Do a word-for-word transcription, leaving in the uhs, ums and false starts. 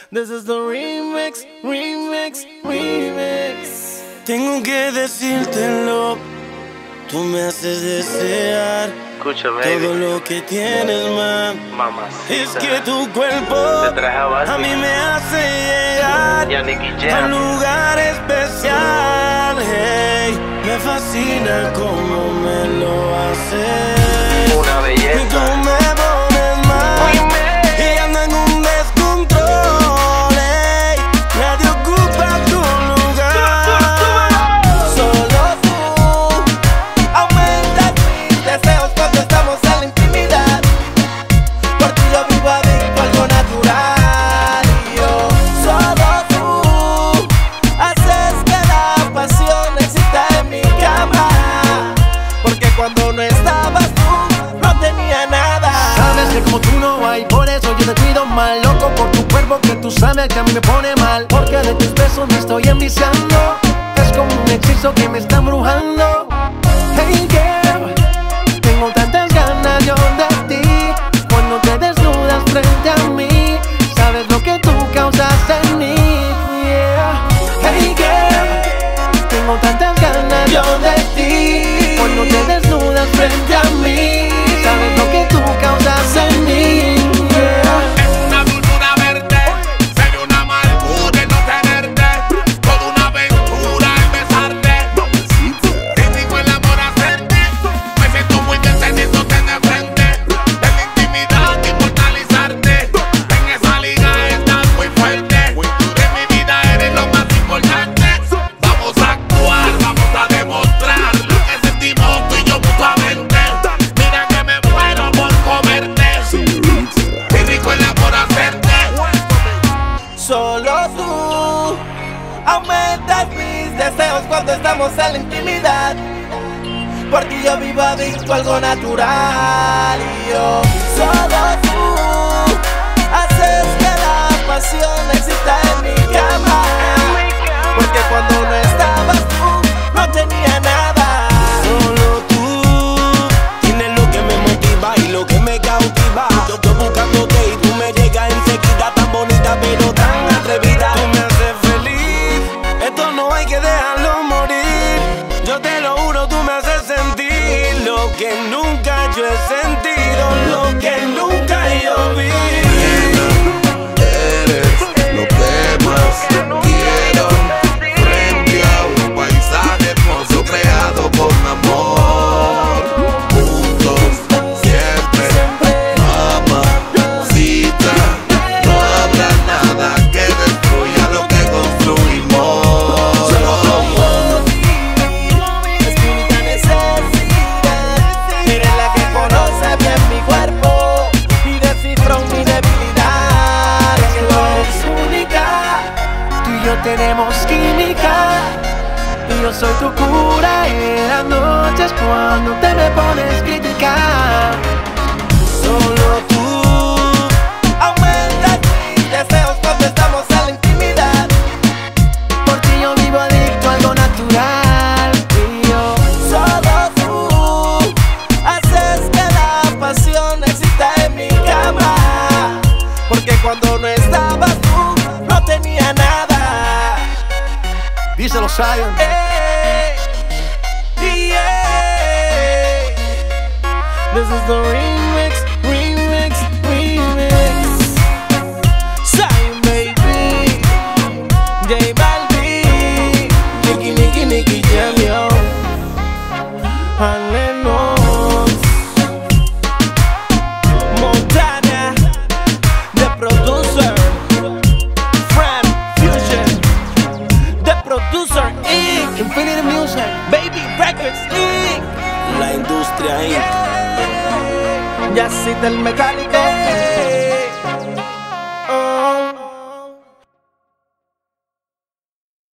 This is the remix, remix, remix. Tengo que decírtelo, tú me haces desear. Escucha, todo lo que tienes, ma. Mamacita. Es que tu cuerpo a, a mí me hace llegar a un lugar especial. Hey, me fascina cómo me lo haces. Una belleza. Y tú me pones mal y ando en un descontrol. Hey, nadie ocupa tu lugar. Solo tú aumentas mis deseos cuando estamos en la intimidad. Por ti yo vivo adicto a algo natural. Y yo, solo tú haces que la pasión exista en mi cama. Porque cuando no estabas tú, no tenía nada. Sabes que como tú no hay, por eso yo te cuido mal. Loco por tu cuerpo que tú sabes que a mí me pone mal. Porque de tus besos me estoy enviciando. Es como un hechizo que me está embrujando. Hey girl, tengo tantas ganas yo de ti. Cuando te desnudas frente a mí, sabes lo que tú causas en mí, yeah. Hey girl, tengo tantas ganas yo de ti. Cuando te desnudas frente a mí, sabes lo que tú causas en mí, yeah. Es una dulzura verte, sería una amargura el no tenerte. Toda una aventura el besarte. Te digo el amor hacerte. Me siento muy bien teniéndote de frente. En la intimidad inmortalizarte. En esa liga estás muy fuerte. De mi vida eres lo más importante. Vamos a actuar, vamos a demostrar lo que sentimos tú y yo mutuamente. Mira que me muero por comerte. Qué rico el amor hacerte. Solo tú aumentas mis deseos cuando estamos en la intimidad. Por ti yo vivo adicto a algo natural. Y yo, solo tú haces que la pasión exista en mi cama. Porque cuando no estabas tú, no tenía nada. Solo tú tienes lo que me motiva y lo que me cautiva. Yo, yo buscándote y tú me llegas enseguida, tan bonita pero tan atrevida. Tú me haces feliz, esto no hay que dejarlo morir. Yo te lo juro, tú me haces sentir lo que nunca yo he sentido, lo que nunca yo vi. Eres lo que más quiero. Frente a un paisaje hermoso creado con amor. Juntos siempre, mamacita. No habrá nada que destruya lo que construimos. Es mi única necesidad. Eres la que conoce bien mi cuerpo y descifró mi debilidad. Que tú eres única. Tú y yo tenemos química y yo soy tu cura en las noches cuando te me pones criticar. Solo tú Aumentas mis deseos cuando estamos en la intimidad. Por ti yo vivo adicto a algo natural. Y yo, Solo tú haces que la pasión exista en mi cama. Porque cuando no estabas tú, no tenía nada. díselo Zion. Hey, yeah. This is the remix, remix, remix. Zion, baby. J Balvin. Nicky, Nicky, Nicky Jam, yo. Alenos. Montana. The producer. Fran Fusion. The producer Inc. Infinity Music. Baby Records Inc. la industria, ¿eh? Yeah. Yacita el mecánico.